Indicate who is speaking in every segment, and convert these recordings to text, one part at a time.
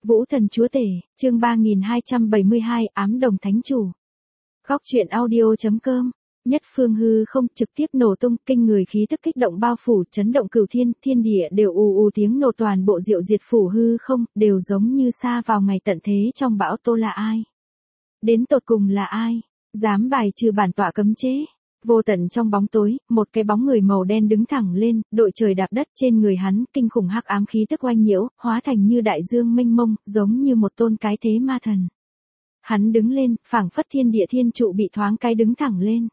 Speaker 1: Vũ thần chúa tể, chương 3272, ám đồng thánh chủ. Góc truyện audio.com. Nhất phương hư không trực tiếp nổ tung, kinh người khí tức kích động bao phủ, chấn động cửu thiên, thiên địa đều ù ù tiếng nổ, toàn bộ diệu diệt phủ hư không, đều giống như xa vào ngày tận thế trong bão tô. Là ai? Đến tột cùng là ai? Dám bài trừ bản tọa cấm chế? Vô tận trong bóng tối, một cái bóng người màu đen đứng thẳng lên, đội trời đạp đất, trên người hắn, kinh khủng hắc ám khí tức oanh nhiễu, hóa thành như đại dương mênh mông, giống như một tôn cái thế ma thần. Hắn đứng lên, phảng phất thiên địa thiên trụ bị thoáng cái đứng thẳng lên.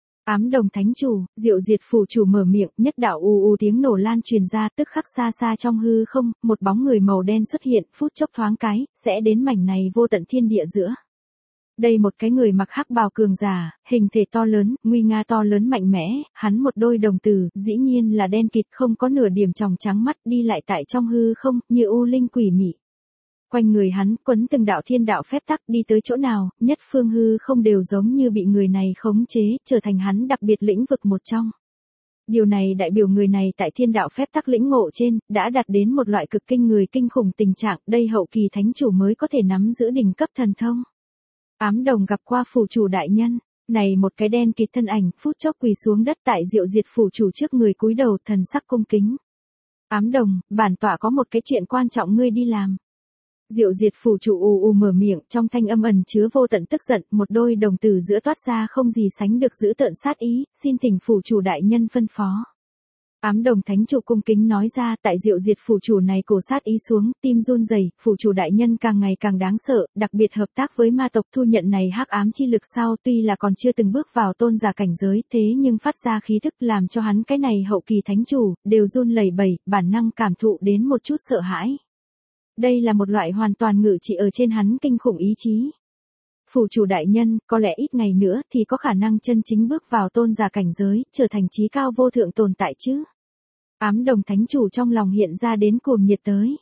Speaker 1: Ám đồng thánh chủ, diệu diệt phủ chủ mở miệng, nhất đạo ù ù tiếng nổ lan truyền ra, tức khắc xa xa trong hư không, một bóng người màu đen xuất hiện, phút chốc thoáng cái, sẽ đến mảnh này vô tận thiên địa giữa. Đây một cái người mặc hắc bào cường giả, hình thể to lớn, nguy nga to lớn mạnh mẽ, hắn một đôi đồng tử, dĩ nhiên là đen kịt, không có nửa điểm tròng trắng mắt, đi lại tại trong hư không, như u linh quỷ mị. Quanh người hắn, quấn từng đạo thiên đạo phép tắc, đi tới chỗ nào, nhất phương hư không đều giống như bị người này khống chế, trở thành hắn đặc biệt lĩnh vực một trong. Điều này đại biểu người này tại thiên đạo phép tắc lĩnh ngộ trên, đã đạt đến một loại cực kinh người kinh khủng tình trạng, đây hậu kỳ thánh chủ mới có thể nắm giữ đỉnh cấp thần thông. Ám đồng gặp qua phủ chủ đại nhân, này một cái đen kịt thân ảnh, phút chốc quỳ xuống đất tại diệu diệt phủ chủ trước người cúi đầu, thần sắc cung kính. Ám đồng, bản tọa có một cái chuyện quan trọng ngươi đi làm. Diệu diệt phủ chủ ù ù mở miệng, trong thanh âm ẩn chứa vô tận tức giận, một đôi đồng tử giữa toát ra không gì sánh được dữ tợn sát ý, xin thỉnh phủ chủ đại nhân phân phó. Ám đồng thánh chủ cung kính nói ra, tại diệu diệt phủ chủ này cổ sát ý xuống, tim run rẩy, phủ chủ đại nhân càng ngày càng đáng sợ, đặc biệt hợp tác với ma tộc thu nhận này hắc ám chi lực sau, tuy là còn chưa từng bước vào tôn giả cảnh giới, thế nhưng phát ra khí thức làm cho hắn cái này hậu kỳ thánh chủ, đều run lẩy bẩy, bản năng cảm thụ đến một chút sợ hãi. Đây là một loại hoàn toàn ngự trị ở trên hắn kinh khủng ý chí. Phủ chủ đại nhân, có lẽ ít ngày nữa thì có khả năng chân chính bước vào tôn giả cảnh giới, trở thành chí cao vô thượng tồn tại chứ. Ám đồng thánh chủ trong lòng hiện ra đến cuồng nhiệt tới.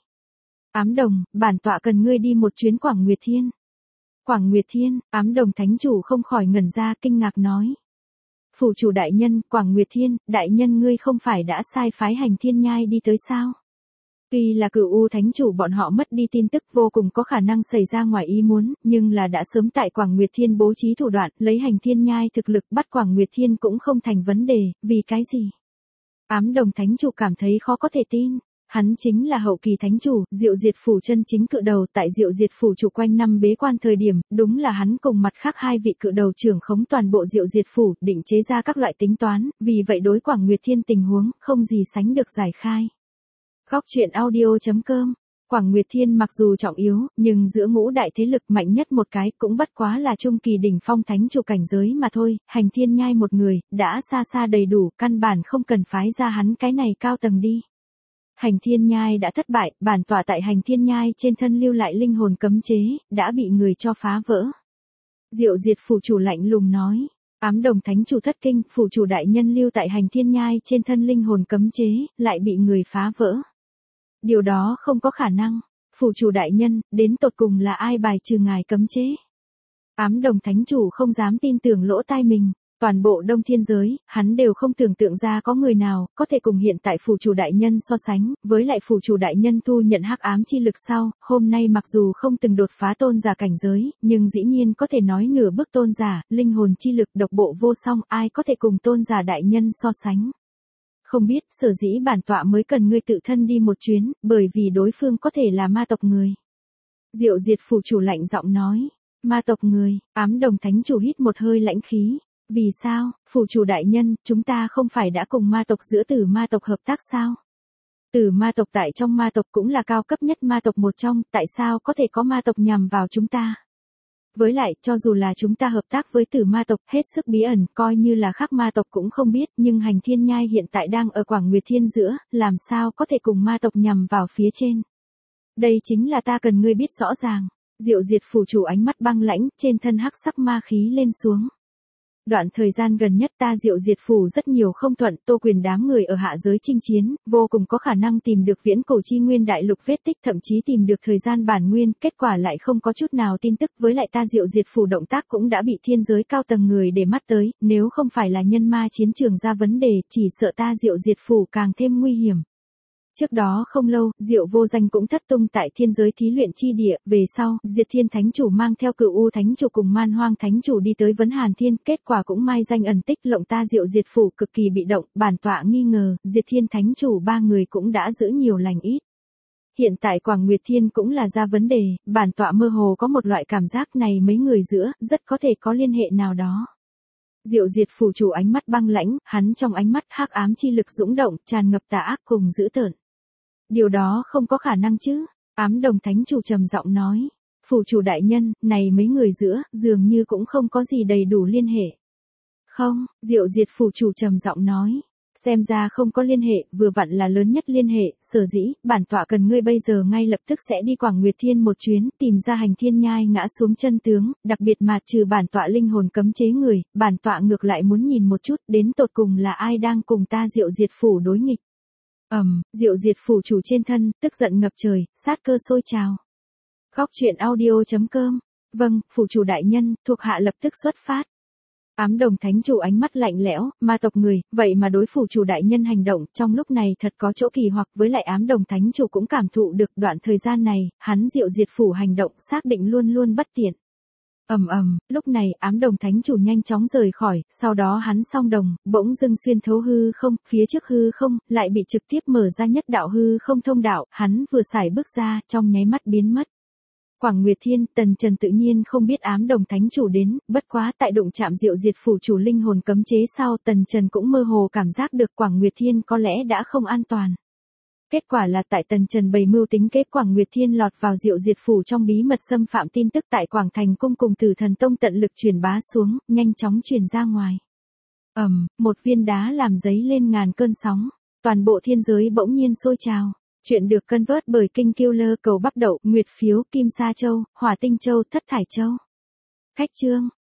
Speaker 1: Ám đồng, bản tọa cần ngươi đi một chuyến Quảng Nguyệt Thiên. Quảng Nguyệt Thiên, ám đồng thánh chủ không khỏi ngẩn ra kinh ngạc nói. Phủ chủ đại nhân, Quảng Nguyệt Thiên, đại nhân ngươi không phải đã sai phái Hành Thiên Nhai đi tới sao? Tuy là Cửu U thánh chủ bọn họ mất đi tin tức, vô cùng có khả năng xảy ra ngoài ý muốn, nhưng là đã sớm tại Quảng Nguyệt Thiên bố trí thủ đoạn, lấy Hành Thiên Nhai thực lực bắt Quảng Nguyệt Thiên cũng không thành vấn đề, vì cái gì? Ám đồng thánh chủ cảm thấy khó có thể tin. Hắn chính là hậu kỳ thánh chủ, diệu diệt phủ chân chính cự đầu, tại diệu diệt phủ chủ quanh năm bế quan thời điểm, đúng là hắn cùng mặt khác hai vị cự đầu trưởng khống toàn bộ diệu diệt phủ, định chế ra các loại tính toán, vì vậy đối Quảng Nguyệt Thiên tình huống, không gì sánh được giải khai. Góc truyện audio.com. Quảng Nguyệt Thiên mặc dù trọng yếu, nhưng giữa ngũ đại thế lực mạnh nhất một cái cũng bất quá là trung kỳ đỉnh phong thánh chủ cảnh giới mà thôi, Hành Thiên Nhai một người, đã xa xa đầy đủ, căn bản không cần phái ra hắn cái này cao tầng đi. Hành Thiên Nhai đã thất bại, bản tọa tại Hành Thiên Nhai trên thân lưu lại linh hồn cấm chế, đã bị người cho phá vỡ. Diệu diệt phủ chủ lạnh lùng nói. Ám đồng thánh chủ thất kinh, phủ chủ đại nhân lưu tại Hành Thiên Nhai trên thân linh hồn cấm chế, lại bị người phá vỡ. Điều đó không có khả năng. Phủ chủ đại nhân, đến tột cùng là ai bài trừ ngài cấm chế? Ám đồng thánh chủ không dám tin tưởng lỗ tai mình. Toàn bộ Đông Thiên giới, hắn đều không tưởng tượng ra có người nào có thể cùng hiện tại phủ chủ đại nhân so sánh, với lại phủ chủ đại nhân thu nhận hắc ám chi lực sau, hôm nay mặc dù không từng đột phá tôn giả cảnh giới, nhưng dĩ nhiên có thể nói nửa bước tôn giả, linh hồn chi lực độc bộ vô song, ai có thể cùng tôn giả đại nhân so sánh. Không biết, sở dĩ bản tọa mới cần ngươi tự thân đi một chuyến, bởi vì đối phương có thể là ma tộc người. Diệu diệt phủ chủ lạnh giọng nói, ma tộc người, ám đồng thánh chủ hít một hơi lãnh khí. Vì sao, phủ chủ đại nhân, chúng ta không phải đã cùng ma tộc giữa Tử Ma tộc hợp tác sao? Tử Ma tộc tại trong ma tộc cũng là cao cấp nhất ma tộc một trong, tại sao có thể có ma tộc nhằm vào chúng ta? Với lại, cho dù là chúng ta hợp tác với Tử Ma tộc, hết sức bí ẩn, coi như là khác ma tộc cũng không biết, nhưng Hành Thiên Nhai hiện tại đang ở Quảng Nguyệt Thiên giữa, làm sao có thể cùng ma tộc nhằm vào phía trên? Đây chính là ta cần ngươi biết rõ ràng. Diệu diệt phủ chủ ánh mắt băng lãnh, trên thân hắc sắc ma khí lên xuống. Đoạn thời gian gần nhất ta diệu diệt phủ rất nhiều không thuận, Tô Quyền đám người ở hạ giới chinh chiến, vô cùng có khả năng tìm được viễn cổ chi nguyên đại lục vết tích, thậm chí tìm được thời gian bản nguyên, kết quả lại không có chút nào tin tức, với lại ta diệu diệt phủ động tác cũng đã bị thiên giới cao tầng người để mắt tới, nếu không phải là nhân ma chiến trường ra vấn đề, chỉ sợ ta diệu diệt phủ càng thêm nguy hiểm. Trước đó không lâu, Diệu Vô Danh cũng thất tung tại thiên giới thí luyện chi địa, về sau, Diệt Thiên Thánh Chủ mang theo Cửu U Thánh Chủ cùng Man Hoang Thánh Chủ đi tới Vấn Hàn Thiên, kết quả cũng mai danh ẩn tích, lộng ta Diệu Diệt phủ cực kỳ bị động, bản tọa nghi ngờ, Diệt Thiên Thánh Chủ ba người cũng đã giữ nhiều lành ít. Hiện tại Quảng Nguyệt Thiên cũng là ra vấn đề, bản tọa mơ hồ có một loại cảm giác này mấy người giữa, rất có thể có liên hệ nào đó. Diệu Diệt phủ chủ ánh mắt băng lãnh, hắn trong ánh mắt hắc ám chi lực dũng động, tràn ngập tà ác cùng dữ tợn. Điều đó không có khả năng chứ, Ám Đồng Thánh Chủ trầm giọng nói. Phủ chủ đại nhân, này mấy người giữa, dường như cũng không có gì đầy đủ liên hệ. Không, Diệu Diệt phủ chủ trầm giọng nói. Xem ra không có liên hệ, vừa vặn là lớn nhất liên hệ, sở dĩ, bản tọa cần ngươi bây giờ ngay lập tức sẽ đi Quảng Nguyệt Thiên một chuyến, tìm ra hành thiên nhai ngã xuống chân tướng, đặc biệt mà trừ bản tọa linh hồn cấm chế người, bản tọa ngược lại muốn nhìn một chút, đến tột cùng là ai đang cùng ta Diệu Diệt phủ đối nghịch. Diệu Diệt phủ chủ trên thân, tức giận ngập trời, sát cơ sôi trào. Góc truyện audio.com. Vâng, phủ chủ đại nhân, thuộc hạ lập tức xuất phát. Ám Đồng Thánh Chủ ánh mắt lạnh lẽo, ma tộc người, vậy mà đối phủ chủ đại nhân hành động, trong lúc này thật có chỗ kỳ hoặc, với lại Ám Đồng Thánh Chủ cũng cảm thụ được đoạn thời gian này, hắn Diệu Diệt phủ hành động xác định luôn luôn bất tiện. Lúc này Ám Đồng Thánh Chủ nhanh chóng rời khỏi, sau đó hắn song đồng, bỗng dưng xuyên thấu hư không, phía trước hư không, lại bị trực tiếp mở ra nhất đạo hư không thông đạo, hắn vừa xài bước ra, trong nháy mắt biến mất. Quảng Nguyệt Thiên, Tần Trần tự nhiên không biết Ám Đồng Thánh Chủ đến, bất quá tại đụng chạm Diệu Diệt phủ chủ linh hồn cấm chế sau, Tần Trần cũng mơ hồ cảm giác được Quảng Nguyệt Thiên có lẽ đã không an toàn. Kết quả là tại Tần Trần bày mưu tính kế, Quảng Nguyệt Thiên lọt vào Diệu Diệt phủ trong bí mật xâm phạm tin tức tại Quảng Thành cung cùng Tử Thần Tông tận lực truyền bá xuống, nhanh chóng truyền ra ngoài. Một viên đá làm dấy lên ngàn cơn sóng, toàn bộ thiên giới bỗng nhiên sôi trào. Chuyện được cân vớt bởi Kinh Killer, cầu bắp đậu, nguyệt phiếu, kim sa châu, hỏa tinh châu, thất thải châu. Khách chương.